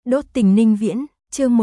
Đốt tình Ninh Viễn, chương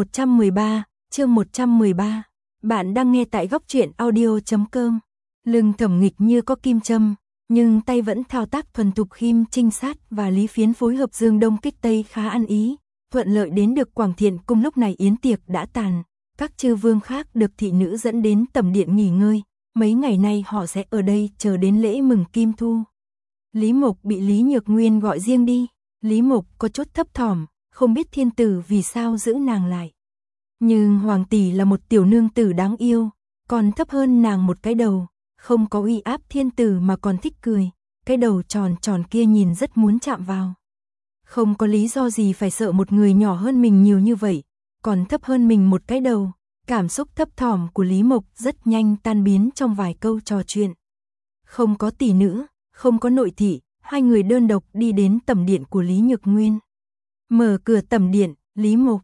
113. Bạn đang nghe tại góc truyện audio.com. Lưng Thẩm Nghịch như có kim châm, nhưng tay vẫn thao tác thuần thục. Khiêm trinh sát và Lý Phiến phối hợp dương đông kích tây khá ăn ý, thuận lợi đến được Quảng Thiện Cung. Lúc này yến tiệc đã tàn, các chư vương khác được thị nữ dẫn đến tẩm điện nghỉ ngơi, mấy ngày nay họ sẽ ở đây chờ đến lễ mừng Kim Thu. Lý Mộc bị Lý Nhược Nguyên gọi riêng đi, Lý Mộc có chút thấp thỏm, không biết thiên tử vì sao giữ nàng lại. Nhưng hoàng tỷ là một tiểu nương tử đáng yêu, còn thấp hơn nàng một cái đầu, không có uy áp thiên tử mà còn thích cười, cái đầu tròn tròn kia nhìn rất muốn chạm vào. Không có lý do gì phải sợ một người nhỏ hơn mình nhiều như vậy, còn thấp hơn mình một cái đầu. Cảm xúc thấp thỏm của Lý Mộc rất nhanh tan biến trong vài câu trò chuyện. Không có tỷ nữ, không có nội thị, hai người đơn độc đi đến tẩm điện của Lý Nhược Nguyên. Mở cửa tẩm điện, Lý Mộc,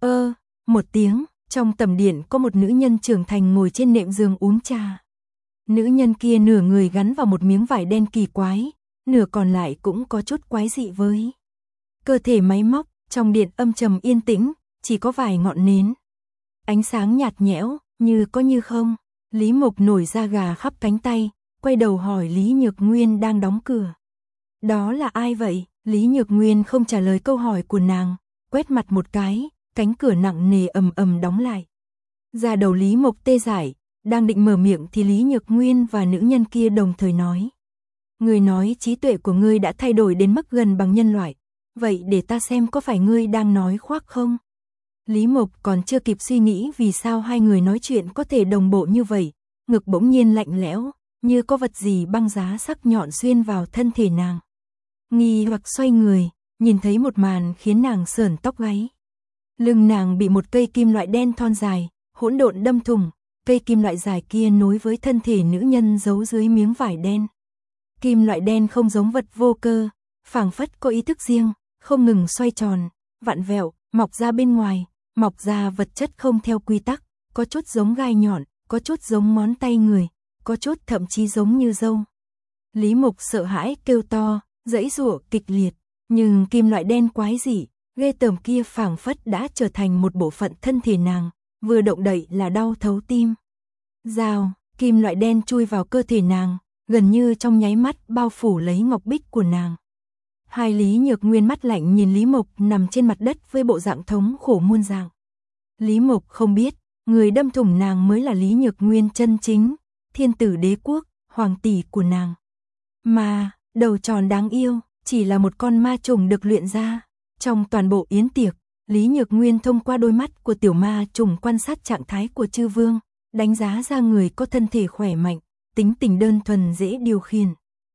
một tiếng, trong tẩm điện có một nữ nhân trưởng thành ngồi trên nệm giường uống trà. Nữ nhân kia nửa người gắn vào một miếng vải đen kỳ quái, nửa còn lại cũng có chút quái dị với cơ thể máy móc. Trong điện âm trầm yên tĩnh, chỉ có vài ngọn nến. Ánh sáng nhạt nhẽo, như có như không. Lý Mộc nổi da gà khắp cánh tay, quay đầu hỏi Lý Nhược Nguyên đang đóng cửa. Đó là ai vậy? Lý Nhược Nguyên không trả lời câu hỏi của nàng, quét mặt một cái, cánh cửa nặng nề ầm ầm đóng lại. Da đầu Lý Mộc tê dại, đang định mở miệng thì Lý Nhược Nguyên và nữ nhân kia đồng thời nói. Ngươi nói trí tuệ của ngươi đã thay đổi đến mức gần bằng nhân loại, vậy để ta xem có phải ngươi đang nói khoác không? Lý Mộc còn chưa kịp suy nghĩ vì sao hai người nói chuyện có thể đồng bộ như vậy, ngực bỗng nhiên lạnh lẽo, như có vật gì băng giá sắc nhọn xuyên vào thân thể nàng. Nghi hoặc xoay người, nhìn thấy một màn khiến nàng sởn tóc gáy. Lưng nàng bị một cây kim loại đen thon dài, hỗn độn đâm thủng, cây kim loại dài kia nối với thân thể nữ nhân giấu dưới miếng vải đen. Kim loại đen không giống vật vô cơ, phảng phất có ý thức riêng, không ngừng xoay tròn, vặn vẹo, mọc ra bên ngoài, mọc ra vật chất không theo quy tắc, có chút giống gai nhọn, có chút giống ngón tay người, có chút thậm chí giống như râu. Lý Mộc sợ hãi kêu to, giãy giụa kịch liệt, nhưng kim loại đen quái dị, ghê tởm kia phảng phất đã trở thành một bộ phận thân thể nàng, vừa động đậy là đau thấu tim. Rào, kim loại đen chui vào cơ thể nàng, gần như trong nháy mắt bao phủ lấy ngọc bích của nàng. Hai Lý Nhược Nguyên mắt lạnh nhìn Lý Mộc nằm trên mặt đất với bộ dạng thống khổ muôn dạng. Lý Mộc không biết, người đâm thủng nàng mới là Lý Nhược Nguyên chân chính, thiên tử đế quốc, hoàng tỷ của nàng. Mà, đầu tròn đáng yêu, chỉ là một con ma trùng được luyện ra. Trong toàn bộ yến tiệc, Lý Nhược Nguyên thông qua đôi mắt của tiểu ma trùng quan sát trạng thái của chư vương, đánh giá ra người có thân thể khỏe mạnh, tính tình đơn thuần dễ điều khiển.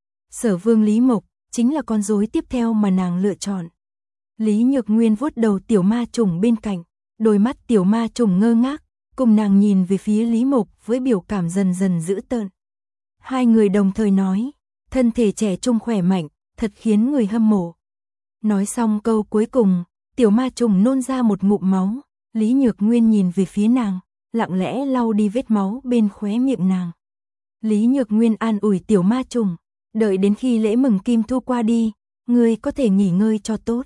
Sở vương Lý Mộc chính là con rối tiếp theo mà nàng lựa chọn. Lý Nhược Nguyên vuốt đầu tiểu ma trùng bên cạnh, đôi mắt tiểu ma trùng ngơ ngác, cùng nàng nhìn về phía Lý Mộc với biểu cảm dần dần dữ tợn. Hai người đồng thời nói, thân thể trẻ trung khỏe mạnh, thật khiến người hâm mộ. Nói xong câu cuối cùng, tiểu ma trùng nôn ra một ngụm máu, Lý Nhược Nguyên nhìn về phía nàng, lặng lẽ lau đi vết máu bên khóe miệng nàng. Lý Nhược Nguyên an ủi tiểu ma trùng, đợi đến khi lễ mừng Kim Thu qua đi, ngươi có thể nghỉ ngơi cho tốt.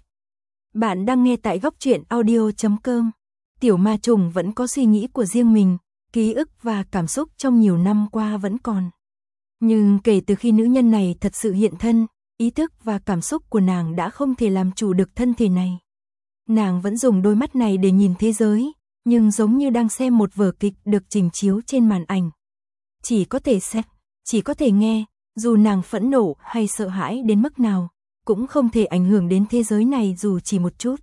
Bạn đang nghe tại góc truyện audio.com. Tiểu ma trùng vẫn có suy nghĩ của riêng mình, ký ức và cảm xúc trong nhiều năm qua vẫn còn. Nhưng kể từ khi nữ nhân này thật sự hiện thân, ý thức và cảm xúc của nàng đã không thể làm chủ được thân thể này. Nàng vẫn dùng đôi mắt này để nhìn thế giới, nhưng giống như đang xem một vở kịch được trình chiếu trên màn ảnh. Chỉ có thể xem, chỉ có thể nghe, dù nàng phẫn nộ hay sợ hãi đến mức nào, cũng không thể ảnh hưởng đến thế giới này dù chỉ một chút.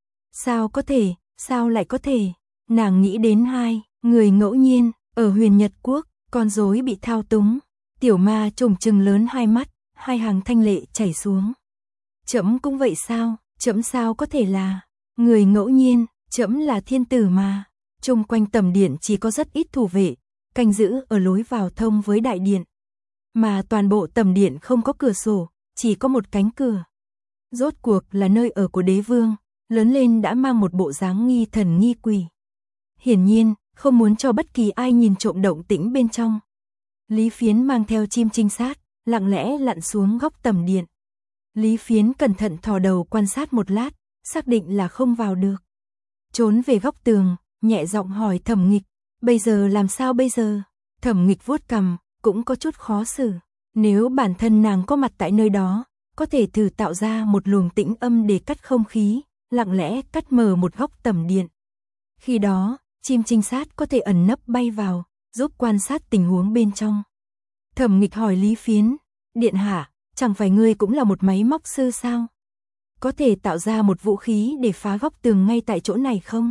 Sao có thể, sao lại có thể? Nàng nghĩ đến hai người ngẫu nhiên, ở Huyền Nhật Quốc, con rối bị thao túng. Tiểu ma trùng trừng lớn hai mắt, hai hàng thanh lệ chảy xuống. Trẫm cũng vậy sao? Trẫm sao có thể là người ngẫu nhiên? Trẫm là thiên tử mà. Chung quanh tẩm điện chỉ có rất ít thủ vệ, canh giữ ở lối vào thông với đại điện. Mà toàn bộ tẩm điện không có cửa sổ, chỉ có một cánh cửa. Rốt cuộc là nơi ở của đế vương, lớn lên đã mang một bộ dáng nghi thần nghi quỷ. Hiển nhiên, không muốn cho bất kỳ ai nhìn trộm động tĩnh bên trong. Lý Phiến mang theo chim trinh sát, lặng lẽ lặn xuống góc tẩm điện. Lý Phiến cẩn thận thò đầu quan sát một lát, xác định là không vào được. trốn về góc tường, nhẹ giọng hỏi Thẩm Nghịch, bây giờ làm sao bây giờ? Thẩm Nghịch vuốt cằm, cũng có chút khó xử. Nếu bản thân nàng có mặt tại nơi đó, có thể thử tạo ra một luồng tĩnh âm để cắt không khí, lặng lẽ cắt mở một góc tầm điện. Khi đó, chim trinh sát có thể ẩn nấp bay vào, giúp quan sát tình huống bên trong. Thẩm Nghịch hỏi Lý Phiến, điện hạ, chẳng phải ngươi cũng là một máy móc sư sao? Có thể tạo ra một vũ khí để phá góc tường ngay tại chỗ này không?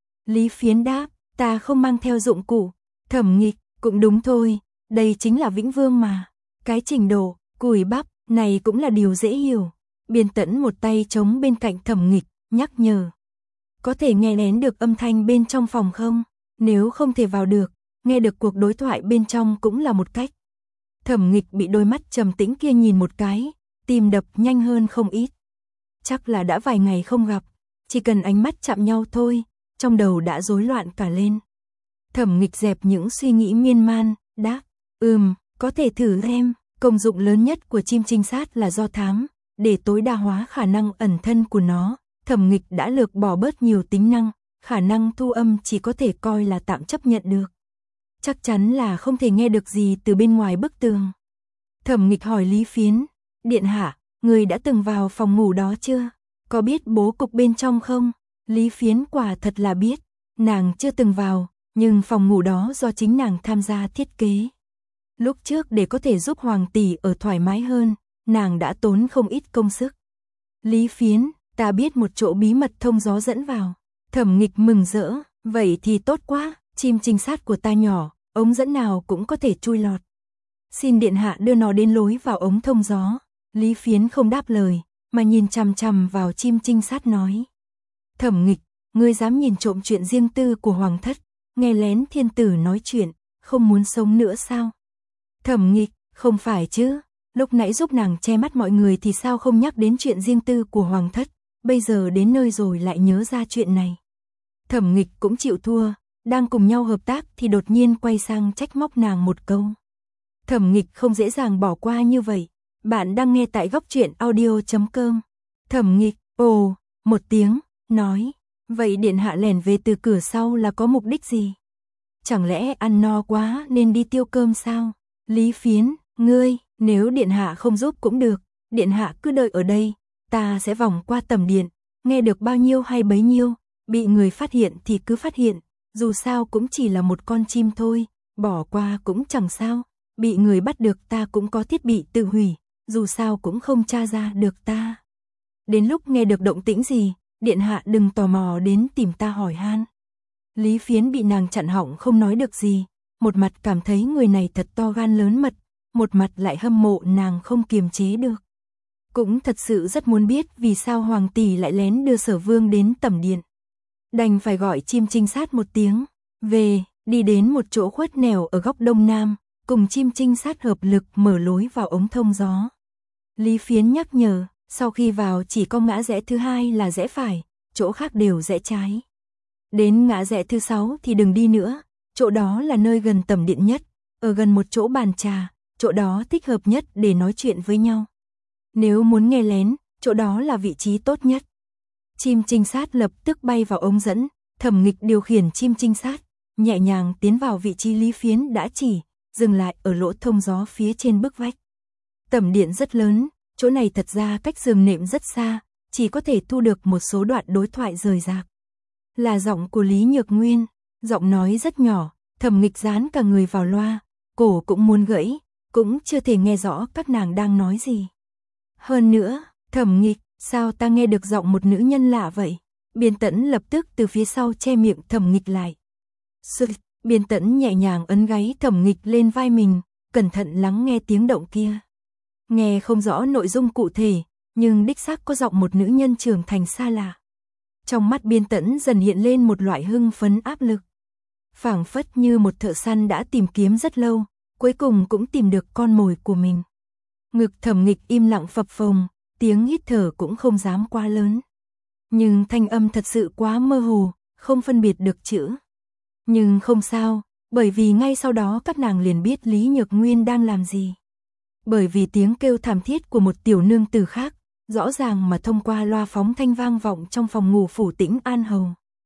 Lý Phiến đáp, ta không mang theo dụng cụ. Thẩm Nghịch, cũng đúng thôi, đây chính là Vĩnh Vương mà. Cái trình độ, cùi bắp, này cũng là điều dễ hiểu. Biên Tẫn một tay chống bên cạnh Thẩm Nghịch, nhắc nhở. Có thể nghe lén được âm thanh bên trong phòng không? Nếu không thể vào được, nghe được cuộc đối thoại bên trong cũng là một cách. Thẩm Nghịch bị đôi mắt trầm tĩnh kia nhìn một cái, tim đập nhanh hơn không ít. Chắc là đã vài ngày không gặp, chỉ cần ánh mắt chạm nhau thôi, trong đầu đã rối loạn cả lên. Thẩm Nghịch dẹp những suy nghĩ miên man, đáp, có thể thử xem. Công dụng lớn nhất của chim trinh sát là do thám, để tối đa hóa khả năng ẩn thân của nó. Thẩm Nghịch đã lược bỏ bớt nhiều tính năng, khả năng thu âm chỉ có thể coi là tạm chấp nhận được. Chắc chắn là không thể nghe được gì từ bên ngoài bức tường. Thẩm Nghịch hỏi Lý Phiến, điện hạ, người đã từng vào phòng ngủ đó chưa? Có biết bố cục bên trong không? Lý Phiến quả thật là biết, nàng chưa từng vào, nhưng phòng ngủ đó do chính nàng tham gia thiết kế. Lúc trước để có thể giúp hoàng tỷ ở thoải mái hơn, nàng đã tốn không ít công sức. Lý Phiến, ta biết một chỗ bí mật thông gió dẫn vào. Thẩm Nghịch mừng rỡ, vậy thì tốt quá, chim trinh sát của ta nhỏ, ống dẫn nào cũng có thể chui lọt. Xin điện hạ đưa nó đến lối vào ống thông gió. Lý Phiến không đáp lời, mà nhìn chằm chằm vào chim trinh sát nói. Thẩm Nghịch, ngươi dám nhìn trộm chuyện riêng tư của hoàng thất, nghe lén thiên tử nói chuyện, không muốn sống nữa sao? Thẩm Nghịch, không phải chứ, lúc nãy giúp nàng che mắt mọi người thì sao không nhắc đến chuyện riêng tư của hoàng thất, bây giờ đến nơi rồi lại nhớ ra chuyện này. Thẩm Nghịch cũng chịu thua, đang cùng nhau hợp tác thì đột nhiên quay sang trách móc nàng một câu. Thẩm Nghịch không dễ dàng bỏ qua như vậy. Bạn đang nghe tại góc truyện audio.com. Thẩm Nghịch, ồ, một tiếng, nói, vậy điện hạ lẻn về từ cửa sau là có mục đích gì? Chẳng lẽ ăn no quá nên đi tiêu cơm sao? Lý Phiến, ngươi, nếu điện hạ không giúp cũng được, điện hạ cứ đợi ở đây, ta sẽ vòng qua tầm điện, nghe được bao nhiêu hay bấy nhiêu, bị người phát hiện thì cứ phát hiện, dù sao cũng chỉ là một con chim thôi, bỏ qua cũng chẳng sao, bị người bắt được ta cũng có thiết bị tự hủy, dù sao cũng không tra ra được ta. Đến lúc nghe được động tĩnh gì, điện hạ đừng tò mò đến tìm ta hỏi han. Lý Phiến bị nàng chặn họng không nói được gì, một mặt cảm thấy người này thật to gan lớn mật, một mặt lại hâm mộ nàng không kiềm chế được. Cũng thật sự rất muốn biết vì sao hoàng tỷ lại lén đưa Sở Vương đến tẩm điện. Đành phải gọi chim trinh sát một tiếng, về, đi đến một chỗ khuất nẻo ở góc đông nam, cùng chim trinh sát hợp lực mở lối vào ống thông gió. Lý Phiến nhắc nhở, sau khi vào chỉ có ngã rẽ thứ hai là rẽ phải, chỗ khác đều rẽ trái. Đến ngã rẽ thứ 6 thì đừng đi nữa, chỗ đó là nơi gần tầm điện nhất, ở gần một chỗ bàn trà, chỗ đó thích hợp nhất để nói chuyện với nhau. Nếu muốn nghe lén, chỗ đó là vị trí tốt nhất. Chim trinh sát lập tức bay vào ống dẫn, Thẩm Nghịch điều khiển chim trinh sát, nhẹ nhàng tiến vào vị trí Lý Phiến đã chỉ, dừng lại ở lỗ thông gió phía trên bức vách. Tầm điện rất lớn, chỗ này thật ra cách giường nệm rất xa, chỉ có thể thu được một số đoạn đối thoại rời rạc. Là giọng của Lý Nhược Nguyên, giọng nói rất nhỏ, Thẩm Nghịch dán cả người vào loa, cổ cũng muốn gãy, cũng chưa thể nghe rõ các nàng đang nói gì. Hơn nữa, Thẩm Nghịch, sao ta nghe được giọng một nữ nhân lạ vậy? Biên Tẫn lập tức từ phía sau che miệng Thẩm Nghịch lại. Biên Tẫn nhẹ nhàng ấn gáy Thẩm Nghịch lên vai mình, cẩn thận lắng nghe tiếng động kia. Nghe không rõ nội dung cụ thể, nhưng đích xác có giọng một nữ nhân trưởng thành xa lạ. Trong mắt Biên Tẫn dần hiện lên một loại hưng phấn áp lực. Phảng phất như một thợ săn đã tìm kiếm rất lâu, cuối cùng cũng tìm được con mồi của mình. Ngực Thẩm Nghịch im lặng phập phồng, tiếng hít thở cũng không dám quá lớn. Nhưng thanh âm thật sự quá mơ hồ, không phân biệt được chữ. Nhưng không sao, bởi vì ngay sau đó các nàng liền biết Lý Nhược Nguyên đang làm gì. Bởi vì tiếng kêu thảm thiết của một tiểu nương tử khác, rõ ràng mà thông qua loa phóng thanh vang vọng trong phòng ngủ phủ Tĩnh An Hầu.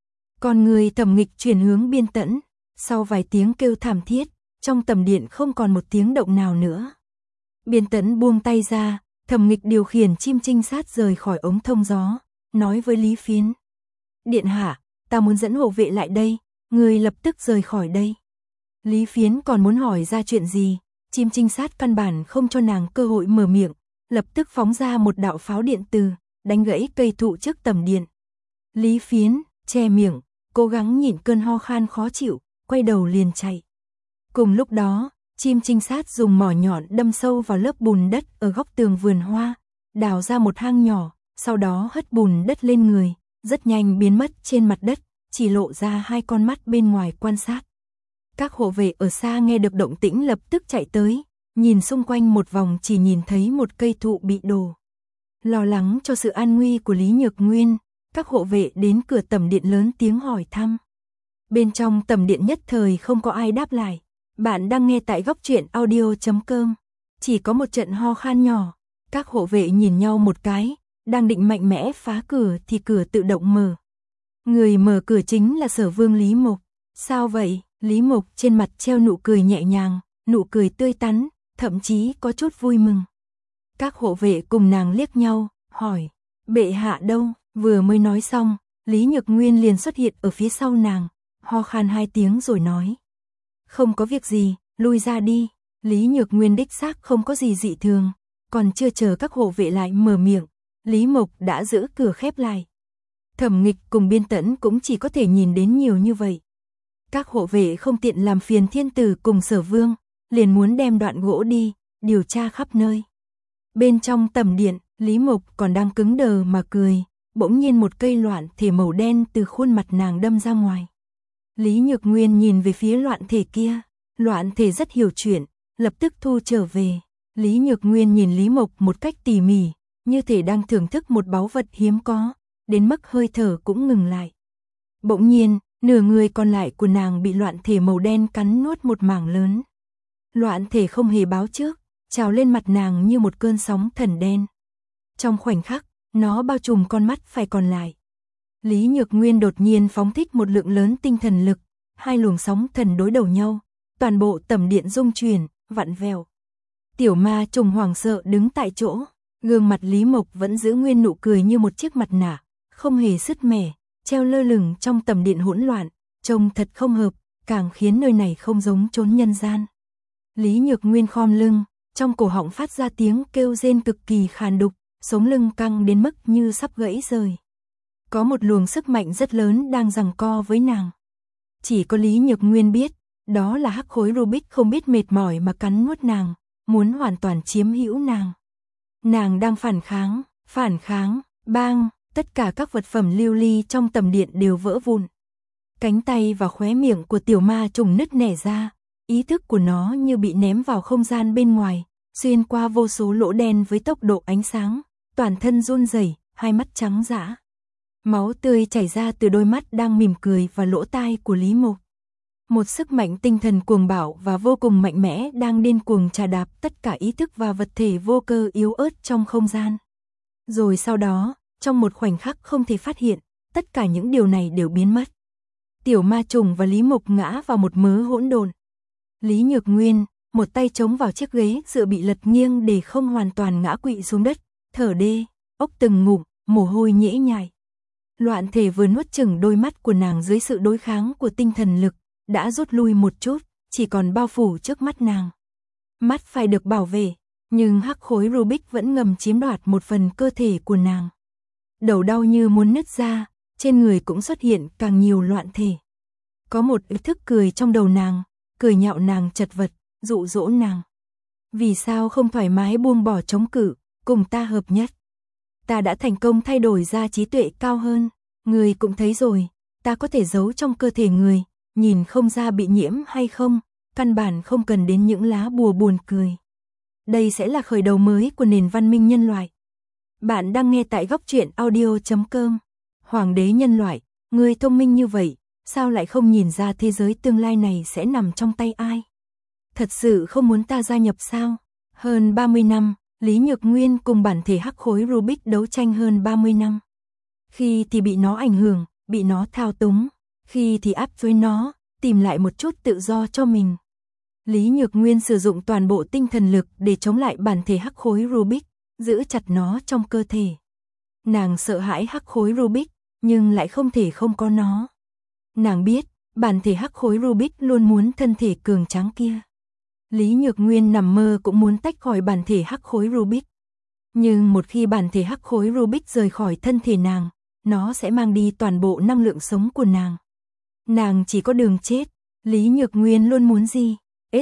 Còn người Thẩm Nghịch chuyển hướng Biên Tẫn, sau vài tiếng kêu thảm thiết, trong tầm điện không còn một tiếng động nào nữa. Biên Tẫn buông tay ra, Thẩm Nghịch điều khiển chim trinh sát rời khỏi ống thông gió, nói với Lý Phiến. Điện hạ, ta muốn dẫn hộ vệ lại đây, người lập tức rời khỏi đây. Lý Phiến còn muốn hỏi ra chuyện gì, chim trinh sát căn bản không cho nàng cơ hội mở miệng, lập tức phóng ra một đạo pháo điện từ, đánh gãy cây thụ trước tầm điện. Lý Phiến che miệng, cố gắng nhịn cơn ho khan khó chịu, quay đầu liền chạy. Cùng lúc đó, chim trinh sát dùng mỏ nhọn đâm sâu vào lớp bùn đất ở góc tường vườn hoa, đào ra một hang nhỏ, sau đó hất bùn đất lên người, rất nhanh biến mất trên mặt đất, chỉ lộ ra hai con mắt bên ngoài quan sát. Các hộ vệ ở xa nghe được động tĩnh lập tức chạy tới, nhìn xung quanh một vòng chỉ nhìn thấy một cây thụ bị đổ. Lo lắng cho sự an nguy của Lý Nhược Nguyên, các hộ vệ đến cửa tầm điện lớn tiếng hỏi thăm. Bên trong tầm điện nhất thời không có ai đáp lại. Bạn đang nghe tại góc truyện audio.com. Chỉ có một trận ho khan nhỏ, các hộ vệ nhìn nhau một cái, đang định mạnh mẽ phá cửa thì cửa tự động mở. Người mở cửa chính là Sở Vương Lý Mộc. Sao vậy? Lý Mộc trên mặt treo nụ cười nhẹ nhàng, nụ cười tươi tắn, thậm chí có chút vui mừng. Các hộ vệ cùng nàng liếc nhau, hỏi, bệ hạ đâu? Vừa mới nói xong, Lý Nhược Nguyên liền xuất hiện ở phía sau nàng, ho khan 2 tiếng rồi nói. Không có việc gì, lui ra đi. Lý Nhược Nguyên đích xác không có gì dị thường, còn chưa chờ các hộ vệ lại mở miệng, Lý Mộc đã giữ cửa khép lại. Thẩm Nghịch cùng Biên Tẫn cũng chỉ có thể nhìn đến nhiều như vậy. Các hộ vệ không tiện làm phiền thiên tử cùng Sở Vương, liền muốn đem đoạn gỗ đi, điều tra khắp nơi. Bên trong tầm điện, Lý Mộc còn đang cứng đờ mà cười, bỗng nhiên một cây loạn thể màu đen từ khuôn mặt nàng đâm ra ngoài. Lý Nhược Nguyên nhìn về phía loạn thể kia, loạn thể rất hiểu chuyện, lập tức thu trở về. Lý Nhược Nguyên nhìn Lý Mộc một cách tỉ mỉ, như thể đang thưởng thức một báu vật hiếm có, đến mức hơi thở cũng ngừng lại. Bỗng nhiên, nửa người còn lại của nàng bị loạn thể màu đen cắn nuốt một mảng lớn. Loạn thể không hề báo trước, trào lên mặt nàng như một cơn sóng thần đen. Trong khoảnh khắc, nó bao trùm con mắt phải còn lại. Lý Nhược Nguyên đột nhiên phóng thích một lượng lớn tinh thần lực, hai luồng sóng thần đối đầu nhau, toàn bộ tầm điện rung chuyển, vặn vẹo. Tiểu ma trùng hoảng sợ đứng tại chỗ, gương mặt Lý Mộc vẫn giữ nguyên nụ cười như một chiếc mặt nạ, không hề sứt mẻ, treo lơ lửng trong tầm điện hỗn loạn, trông thật không hợp, càng khiến nơi này không giống chốn nhân gian. Lý Nhược Nguyên khom lưng, trong cổ họng phát ra tiếng kêu rên cực kỳ khàn đục, sống lưng căng đến mức như sắp gãy rời. Có một luồng sức mạnh rất lớn đang giằng co với nàng. Chỉ có Lý Nhược Nguyên biết, đó là hắc khối Rubik không biết mệt mỏi mà cắn nuốt nàng, muốn hoàn toàn chiếm hữu nàng. Nàng đang phản kháng, bang, tất cả các vật phẩm lưu ly trong tầm điện đều vỡ vụn. Cánh tay và khóe miệng của tiểu ma trùng nứt nẻ ra, ý thức của nó như bị ném vào không gian bên ngoài, xuyên qua vô số lỗ đen với tốc độ ánh sáng, toàn thân run rẩy, hai mắt trắng dã. Máu tươi chảy ra từ đôi mắt đang mỉm cười và lỗ tai của Lý Mộc. Một sức mạnh tinh thần cuồng bạo và vô cùng mạnh mẽ đang điên cuồng trà đạp tất cả ý thức và vật thể vô cơ yếu ớt trong không gian. Rồi sau đó, trong một khoảnh khắc không thể phát hiện, tất cả những điều này đều biến mất. Tiểu ma trùng và Lý Mộc ngã vào một mớ hỗn độn. Lý Nhược Nguyên, một tay chống vào chiếc ghế dựa bị lật nghiêng để không hoàn toàn ngã quỵ xuống đất, thở đê, ốc từng ngụm, mồ hôi nhễ nhại. Loạn thể vừa nuốt chửng đôi mắt của nàng dưới sự đối kháng của tinh thần lực, đã rút lui một chút, chỉ còn bao phủ trước mắt nàng. Mắt phải được bảo vệ, nhưng hắc khối Rubik vẫn ngầm chiếm đoạt một phần cơ thể của nàng. Đầu đau như muốn nứt ra, trên người cũng xuất hiện càng nhiều loạn thể. Có một ý thức cười trong đầu nàng, cười nhạo nàng chật vật, dụ dỗ nàng. Vì sao không thoải mái buông bỏ chống cự, cùng ta hợp nhất? Ta đã thành công thay đổi ra trí tuệ cao hơn, người cũng thấy rồi, ta có thể giấu trong cơ thể người, nhìn không ra bị nhiễm hay không, căn bản không cần đến những lá bùa buồn cười. Đây sẽ là khởi đầu mới của nền văn minh nhân loại. Bạn đang nghe tại góc truyện audio.com. Hoàng đế nhân loại, người thông minh như vậy, sao lại không nhìn ra thế giới tương lai này sẽ nằm trong tay ai? Thật sự không muốn ta gia nhập sao? Hơn 30 năm, Lý Nhược Nguyên cùng bản thể hắc khối Rubik đấu tranh hơn 30 năm. Khi thì bị nó ảnh hưởng, bị nó thao túng, khi thì áp với nó, tìm lại một chút tự do cho mình. Lý Nhược Nguyên sử dụng toàn bộ tinh thần lực để chống lại bản thể hắc khối Rubik, giữ chặt nó trong cơ thể. Nàng sợ hãi hắc khối Rubik, nhưng lại không thể không có nó. Nàng biết, bản thể hắc khối Rubik luôn muốn thân thể cường tráng kia. Lý Nhược Nguyên nằm mơ cũng muốn tách khỏi bản thể hắc khối Rubik. Nhưng một khi bản thể hắc khối Rubik rời khỏi thân thể nàng, nó sẽ mang đi toàn bộ năng lượng sống của nàng. Nàng chỉ có đường chết. Lý Nhược Nguyên luôn muốn gì?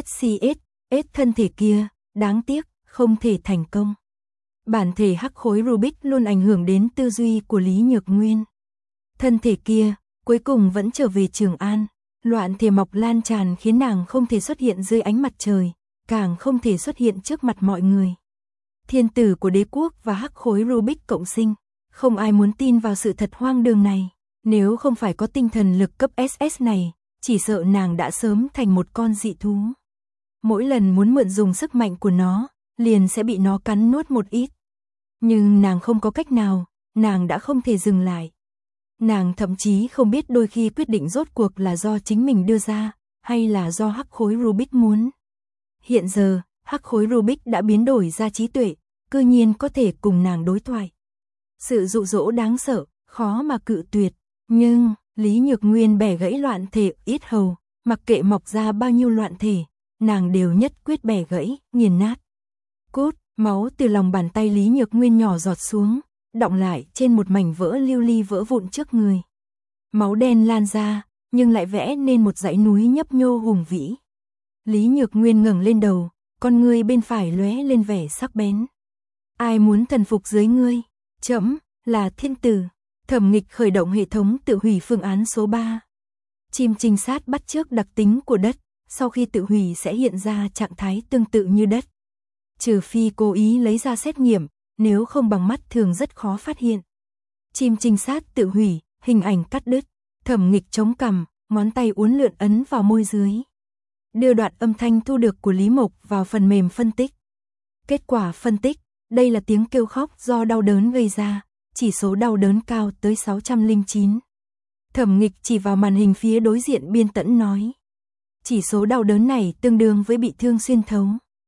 SCS thân thể kia, đáng tiếc, không thể thành công. Bản thể hắc khối Rubik luôn ảnh hưởng đến tư duy của Lý Nhược Nguyên. Thân thể kia, cuối cùng vẫn trở về Trường An. Loạn thể mọc lan tràn khiến nàng không thể xuất hiện dưới ánh mặt trời, càng không thể xuất hiện trước mặt mọi người. Thiên tử của đế quốc và hắc khối Rubik cộng sinh, không ai muốn tin vào sự thật hoang đường này. Nếu không phải có tinh thần lực cấp SS này, chỉ sợ nàng đã sớm thành một con dị thú. Mỗi lần muốn mượn dùng sức mạnh của nó, liền sẽ bị nó cắn nuốt một ít. Nhưng nàng không có cách nào, nàng đã không thể dừng lại. Nàng thậm chí không biết đôi khi quyết định rốt cuộc là do chính mình đưa ra, hay là do hắc khối Rubik muốn. Hiện giờ, hắc khối Rubik đã biến đổi ra trí tuệ, cư nhiên có thể cùng nàng đối thoại. Sự dụ dỗ đáng sợ, khó mà cự tuyệt. Nhưng, Lý Nhược Nguyên bẻ gãy loạn thể yết hầu, mặc kệ mọc ra bao nhiêu loạn thể, nàng đều nhất quyết bẻ gãy, nghiền nát. Cốt, máu từ lòng bàn tay Lý Nhược Nguyên nhỏ giọt xuống, đọng lại trên một mảnh vỡ lưu ly vỡ vụn trước người. Máu đen lan ra, nhưng lại vẽ nên một dãy núi nhấp nhô hùng vĩ. Lý Nhược Nguyên ngẩng lên đầu, con ngươi bên phải lóe lên vẻ sắc bén. Ai muốn thần phục dưới ngươi? Trẫm là thiên tử. Thẩm Nghịch khởi động hệ thống tự hủy phương án số 3. Chim trinh sát bắt chước đặc tính của đất, sau khi tự hủy sẽ hiện ra trạng thái tương tự như đất. Trừ phi cố ý lấy ra xét nghiệm, nếu không bằng mắt thường rất khó phát hiện. Chim trinh sát tự hủy, hình ảnh cắt đứt. Thẩm Nghịch chống cằm, ngón tay uốn lượn ấn vào môi dưới. Đưa đoạn âm thanh thu được của Lý Mộc vào phần mềm phân tích. Kết quả phân tích, đây là tiếng kêu khóc do đau đớn gây ra. Chỉ số đau đớn cao tới 609. Thẩm Nghịch chỉ vào màn hình phía đối diện Biên Tẫn nói. Chỉ số đau đớn này tương đương với bị thương xuyên thấu.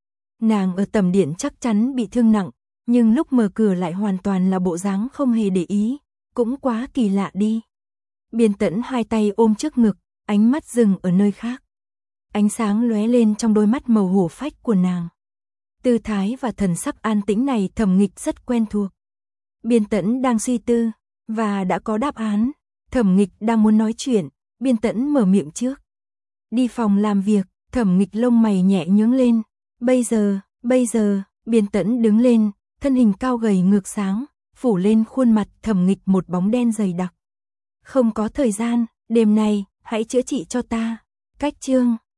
Nàng ở tầm điện chắc chắn bị thương nặng, nhưng lúc mở cửa lại hoàn toàn là bộ dáng không hề để ý, cũng quá kỳ lạ đi. Biên Tẫn hai tay ôm trước ngực, ánh mắt dừng ở nơi khác. Ánh sáng lóe lên trong đôi mắt màu hổ phách của nàng. Tư thái và thần sắc an tĩnh này Thẩm Nghịch rất quen thuộc. Biên Tẫn đang suy tư, và đã có đáp án. Thẩm Nghịch đang muốn nói chuyện, Biên Tẫn mở miệng trước. Đi phòng làm việc, Thẩm Nghịch lông mày nhẹ nhướng lên. Bây giờ, Biên Tẫn đứng lên, thân hình cao gầy ngược sáng, phủ lên khuôn mặt Thẩm Nghịch một bóng đen dày đặc. Không có thời gian, đêm nay, hãy chữa trị cho ta. Cách chương